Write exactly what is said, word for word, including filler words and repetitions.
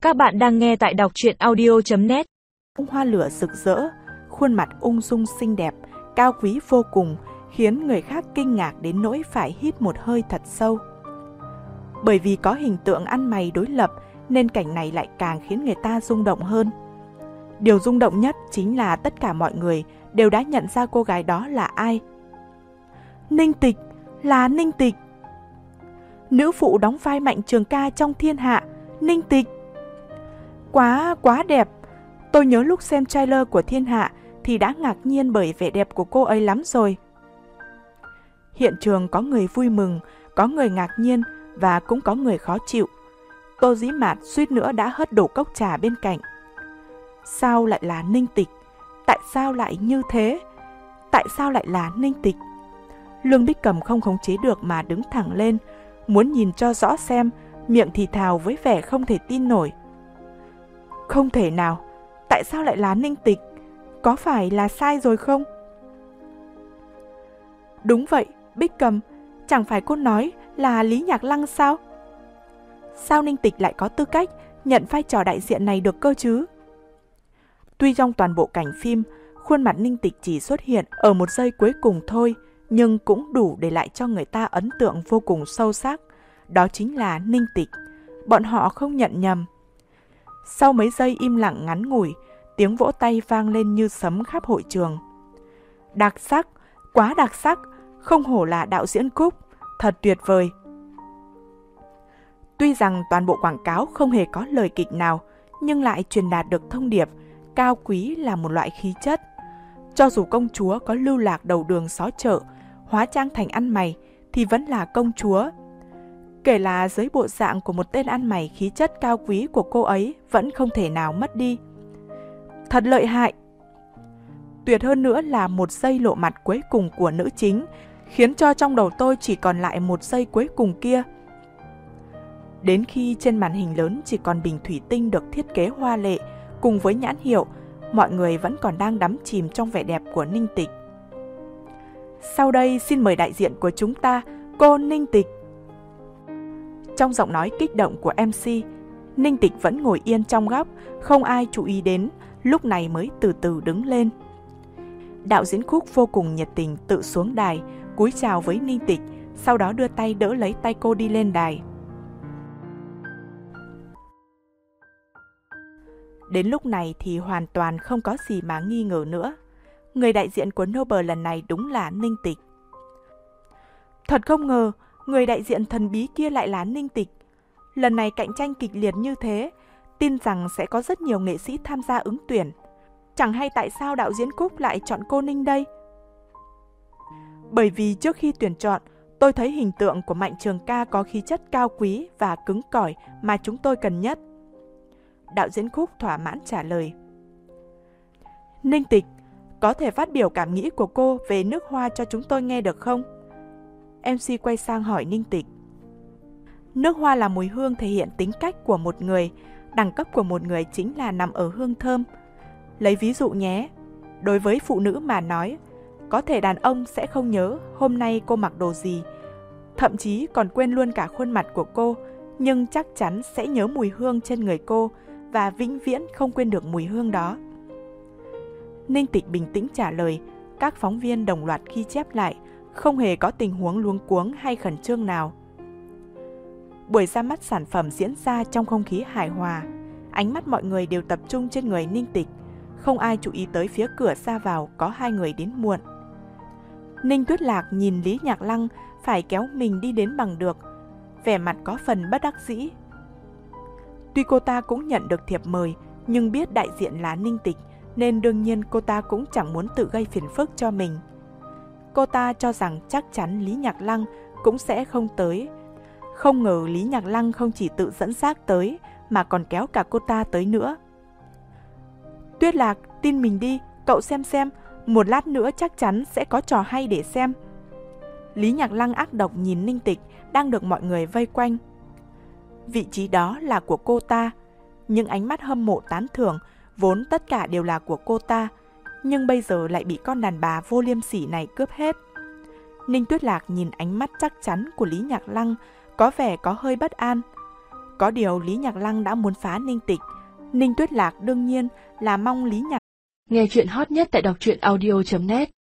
Các bạn đang nghe tại đọc truyện audio chấm net. Hoa lửa rực rỡ, khuôn mặt ung dung xinh đẹp, cao quý vô cùng, khiến người khác kinh ngạc đến nỗi phải hít một hơi thật sâu. Bởi vì có hình tượng ăn mày đối lập nên cảnh này lại càng khiến người ta rung động hơn. Điều rung động nhất chính là tất cả mọi người đều đã nhận ra cô gái đó là ai. Ninh Tịch, là Ninh Tịch. Nữ phụ đóng vai Mạnh Trường Ca trong Thiên Hạ, Ninh Tịch. Quá, quá đẹp. Tôi nhớ lúc xem trailer của Thiên Hạ thì đã ngạc nhiên bởi vẻ đẹp của cô ấy lắm rồi. Hiện trường có người vui mừng, có người ngạc nhiên và cũng có người khó chịu. Tô Dĩ Mạt suýt nữa đã hất đổ cốc trà bên cạnh. Sao lại là Ninh Tịch? Tại sao lại như thế? Tại sao lại là Ninh Tịch? Lương Bích Cầm không khống chế được mà đứng thẳng lên, muốn nhìn cho rõ xem, miệng thì thào với vẻ không thể tin nổi. Không thể nào, tại sao lại là Ninh Tịch? Có phải là sai rồi không? Đúng vậy, Bích Cầm, chẳng phải cô nói là Lý Nhạc Lăng sao? Sao Ninh Tịch lại có tư cách nhận vai trò đại diện này được cơ chứ? Tuy trong toàn bộ cảnh phim, khuôn mặt Ninh Tịch chỉ xuất hiện ở một giây cuối cùng thôi, nhưng cũng đủ để lại cho người ta ấn tượng vô cùng sâu sắc. Đó chính là Ninh Tịch. Bọn họ không nhận nhầm. Sau mấy giây im lặng ngắn ngủi, tiếng vỗ tay vang lên như sấm khắp hội trường. Đặc sắc, quá đặc sắc, không hổ là đạo diễn Cúc, thật tuyệt vời. Tuy rằng toàn bộ quảng cáo không hề có lời kịch nào, nhưng lại truyền đạt được thông điệp cao quý là một loại khí chất. Cho dù công chúa có lưu lạc đầu đường xó chợ, hóa trang thành ăn mày, thì vẫn là công chúa. Kể là dưới bộ dạng của một tên ăn mày, khí chất cao quý của cô ấy vẫn không thể nào mất đi. Thật lợi hại! Tuyệt hơn nữa là một giây lộ mặt cuối cùng của nữ chính, khiến cho trong đầu tôi chỉ còn lại một giây cuối cùng kia. Đến khi trên màn hình lớn chỉ còn bình thủy tinh được thiết kế hoa lệ, cùng với nhãn hiệu, mọi người vẫn còn đang đắm chìm trong vẻ đẹp của Ninh Tịch. Sau đây xin mời đại diện của chúng ta, cô Ninh Tịch. Trong giọng nói kích động của em xê, Ninh Tịch vẫn ngồi yên trong góc, không ai chú ý đến, lúc này mới từ từ đứng lên. Đạo diễn Khúc vô cùng nhiệt tình tự xuống đài, cúi chào với Ninh Tịch, sau đó đưa tay đỡ lấy tay cô đi lên đài. Đến lúc này thì hoàn toàn không có gì mà nghi ngờ nữa. Người đại diện của Noble lần này đúng là Ninh Tịch. Thật không ngờ, người đại diện thần bí kia lại là Ninh Tịch. Lần này cạnh tranh kịch liệt như thế, tin rằng sẽ có rất nhiều nghệ sĩ tham gia ứng tuyển. Chẳng hay tại sao đạo diễn Cúc lại chọn cô Ninh đây? Bởi vì trước khi tuyển chọn, tôi thấy hình tượng của Mạnh Trường Ca có khí chất cao quý và cứng cỏi mà chúng tôi cần nhất. Đạo diễn Cúc thỏa mãn trả lời. Ninh Tịch, có thể phát biểu cảm nghĩ của cô về nước hoa cho chúng tôi nghe được không? em xê quay sang hỏi Ninh Tịch. Nước hoa là mùi hương thể hiện tính cách của một người, đẳng cấp của một người chính là nằm ở hương thơm. Lấy ví dụ nhé, đối với phụ nữ mà nói, có thể đàn ông sẽ không nhớ hôm nay cô mặc đồ gì, thậm chí còn quên luôn cả khuôn mặt của cô, nhưng chắc chắn sẽ nhớ mùi hương trên người cô và vĩnh viễn không quên được mùi hương đó. Ninh Tịch bình tĩnh trả lời, các phóng viên đồng loạt ghi chép lại, không hề có tình huống luống cuống hay khẩn trương nào. Buổi ra mắt sản phẩm diễn ra trong không khí hài hòa, ánh mắt mọi người đều tập trung trên người Ninh Tịch, không ai chú ý tới phía cửa ra vào có hai người đến muộn. Ninh Tuyết Lạc nhìn Lý Nhạc Lăng phải kéo mình đi đến bằng được, vẻ mặt có phần bất đắc dĩ. Tuy cô ta cũng nhận được thiệp mời, nhưng biết đại diện là Ninh Tịch, nên đương nhiên cô ta cũng chẳng muốn tự gây phiền phức cho mình. Cô ta cho rằng chắc chắn Lý Nhạc Lăng cũng sẽ không tới. Không ngờ Lý Nhạc Lăng không chỉ tự dẫn xác tới, mà còn kéo cả cô ta tới nữa. Tuyết Lạc, tin mình đi, cậu xem xem, một lát nữa chắc chắn sẽ có trò hay để xem. Lý Nhạc Lăng ác độc nhìn Ninh Tịch đang được mọi người vây quanh. Vị trí đó là của cô ta, những ánh mắt hâm mộ tán thưởng vốn tất cả đều là của cô ta, nhưng bây giờ lại bị con đàn bà vô liêm sỉ này cướp hết. Ninh Tuyết Lạc nhìn ánh mắt chắc chắn của Lý Nhạc Lăng, có vẻ có hơi bất an. Có điều Lý Nhạc Lăng đã muốn phá Ninh Tịch, Ninh Tuyết Lạc đương nhiên là mong Lý Nhạc. Nghe chuyện hot nhất tại đọc truyện audio chấm net